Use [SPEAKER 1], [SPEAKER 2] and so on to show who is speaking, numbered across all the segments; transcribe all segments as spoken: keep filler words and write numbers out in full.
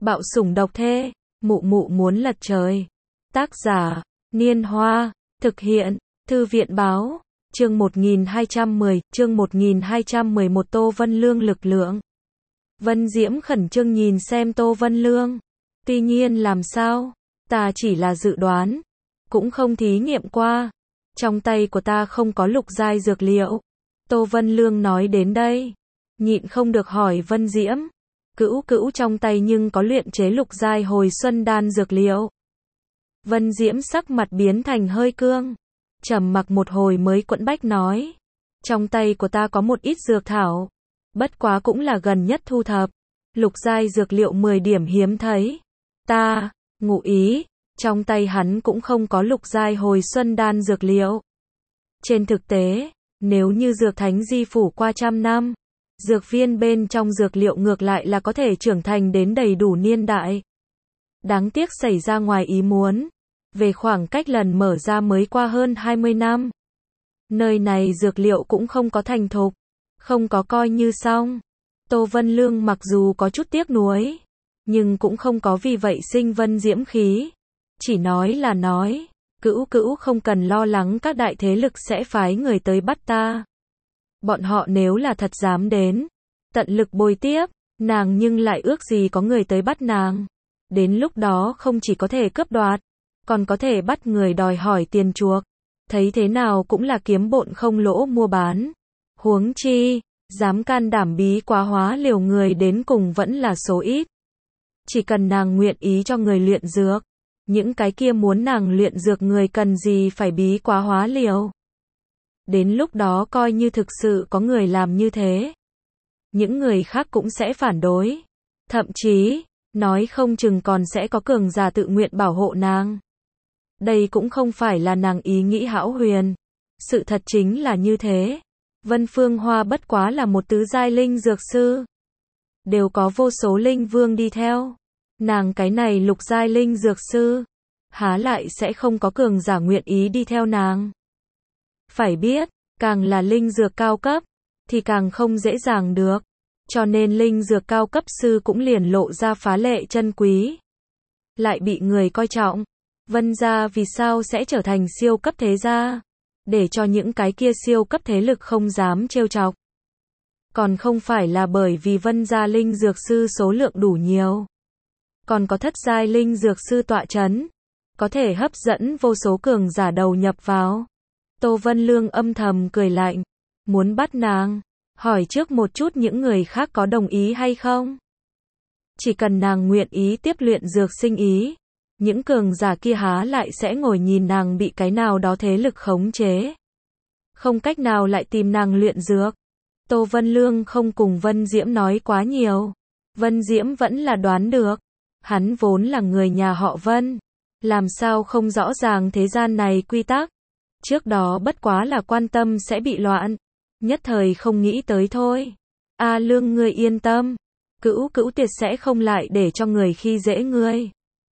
[SPEAKER 1] Bạo sủng độc thê, mụ mụ muốn lật trời. Tác giả, Niên Hoa, thực hiện, Thư viện Báo, chương một nghìn hai trăm mười, chương một nghìn hai trăm mười một Tô Vân Lương lực lượng. Vân Diễm khẩn trương nhìn xem Tô Vân Lương. Tuy nhiên làm sao, ta chỉ là dự đoán, cũng không thí nghiệm qua. Trong tay của ta không có lục giai dược liệu. Tô Vân Lương nói đến đây, nhịn không được hỏi Vân Diễm. Cữu cữu trong tay nhưng có luyện chế lục giai hồi xuân đan dược liệu. Vân Diễm sắc mặt biến thành hơi cương, trầm mặc một hồi mới quẫn bách nói. Trong tay của ta có một ít dược thảo, bất quá cũng là gần nhất thu thập. Lục giai dược liệu mười điểm hiếm thấy. Ta, ngụ ý, trong tay hắn cũng không có lục giai hồi xuân đan dược liệu. Trên thực tế, nếu như dược thánh di phủ qua trăm năm, dược viên bên trong dược liệu ngược lại là có thể trưởng thành đến đầy đủ niên đại. Đáng tiếc xảy ra ngoài ý muốn, về khoảng cách lần mở ra mới qua hơn hai mươi năm. Nơi này dược liệu cũng không có thành thục, không có coi như xong. Tô Vân Lương mặc dù có chút tiếc nuối, nhưng cũng không có vì vậy sinh Vân Diễm khí. Chỉ nói là nói, cữu cữu không cần lo lắng các đại thế lực sẽ phái người tới bắt ta. Bọn họ nếu là thật dám đến, tận lực bồi tiếp, nàng nhưng lại ước gì có người tới bắt nàng. Đến lúc đó không chỉ có thể cướp đoạt, còn có thể bắt người đòi hỏi tiền chuộc. Thấy thế nào cũng là kiếm bộn không lỗ mua bán. Huống chi, dám can đảm bí quá hóa liều người đến cùng vẫn là số ít. Chỉ cần nàng nguyện ý cho người luyện dược, những cái kia muốn nàng luyện dược người cần gì phải bí quá hóa liều. Đến lúc đó coi như thực sự có người làm như thế, những người khác cũng sẽ phản đối. Thậm chí, nói không chừng còn sẽ có cường giả tự nguyện bảo hộ nàng. Đây cũng không phải là nàng ý nghĩ hão huyền. Sự thật chính là như thế. Vân Phương Hoa bất quá là một tứ giai linh dược sư. Đều có vô số linh vương đi theo. Nàng cái này lục giai linh dược sư, há lại sẽ không có cường giả nguyện ý đi theo nàng. Phải biết, càng là linh dược cao cấp, thì càng không dễ dàng được. Cho nên linh dược cao cấp sư cũng liền lộ ra phá lệ chân quý. Lại bị người coi trọng. Vân gia vì sao sẽ trở thành siêu cấp thế gia? Để cho những cái kia siêu cấp thế lực không dám trêu chọc. Còn không phải là bởi vì Vân gia linh dược sư số lượng đủ nhiều. Còn có thất giai linh dược sư tọa chấn, có thể hấp dẫn vô số cường giả đầu nhập vào. Tô Vân Lương âm thầm cười lạnh, muốn bắt nàng, hỏi trước một chút những người khác có đồng ý hay không. Chỉ cần nàng nguyện ý tiếp luyện dược sinh ý, những cường giả kia há lại sẽ ngồi nhìn nàng bị cái nào đó thế lực khống chế. Không cách nào lại tìm nàng luyện dược. Tô Vân Lương không cùng Vân Diễm nói quá nhiều. Vân Diễm vẫn là đoán được. Hắn vốn là người nhà họ Vân. Làm sao không rõ ràng thế gian này quy tắc. Trước đó bất quá là quan tâm sẽ bị loạn. Nhất thời không nghĩ tới thôi. A Lương ngươi yên tâm. Cữu cữu tuyệt sẽ không lại để cho người khi dễ ngươi.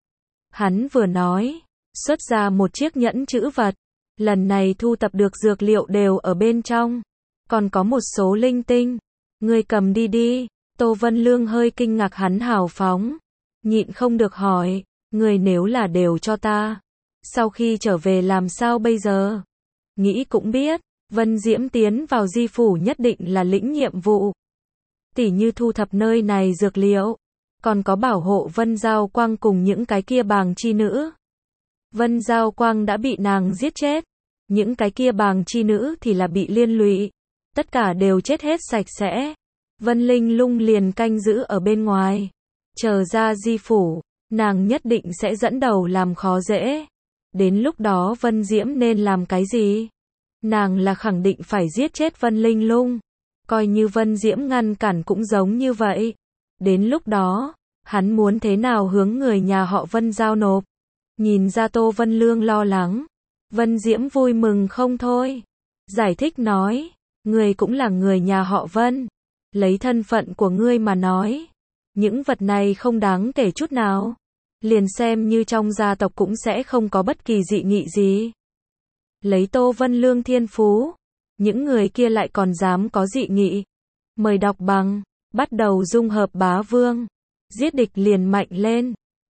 [SPEAKER 1] Hắn vừa nói, xuất ra một chiếc nhẫn chữ vật. Lần này thu tập được dược liệu đều ở bên trong. Còn có một số linh tinh. Ngươi cầm đi đi. Tô Vân Lương hơi kinh ngạc hắn hào phóng. Nhịn không được hỏi, ngươi nếu là đều cho ta, sau khi trở về làm sao bây giờ? Nghĩ cũng biết, Vân Diễm tiến vào di phủ nhất định là lĩnh nhiệm vụ. Tỉ như thu thập nơi này dược liệu, còn có bảo hộ Vân Giao Quang cùng những cái kia bàng chi nữ. Vân Giao Quang đã bị nàng giết chết, những cái kia bàng chi nữ thì là bị liên lụy, tất cả đều chết hết sạch sẽ. Vân Linh Lung liền canh giữ ở bên ngoài. Chờ ra di phủ, nàng nhất định sẽ dẫn đầu làm khó dễ. Đến lúc đó Vân Diễm nên làm cái gì? Nàng là khẳng định phải giết chết Vân Linh Lung. Coi như Vân Diễm ngăn cản cũng giống như vậy. Đến lúc đó, hắn muốn thế nào hướng người nhà họ Vân giao nộp? Nhìn ra Tô Vân Lương lo lắng. Vân Diễm vui mừng không thôi. Giải thích nói, ngươi cũng là người nhà họ Vân. Lấy thân phận của ngươi mà nói. Những vật này không đáng kể chút nào. Liền xem như trong gia tộc cũng sẽ không có bất kỳ dị nghị gì. Lấy Tô Vân Lương thiên phú, những người kia lại còn dám có dị nghị. Mời đọc bằng, bắt đầu dung hợp bá vương. Giết địch liền mạnh lên.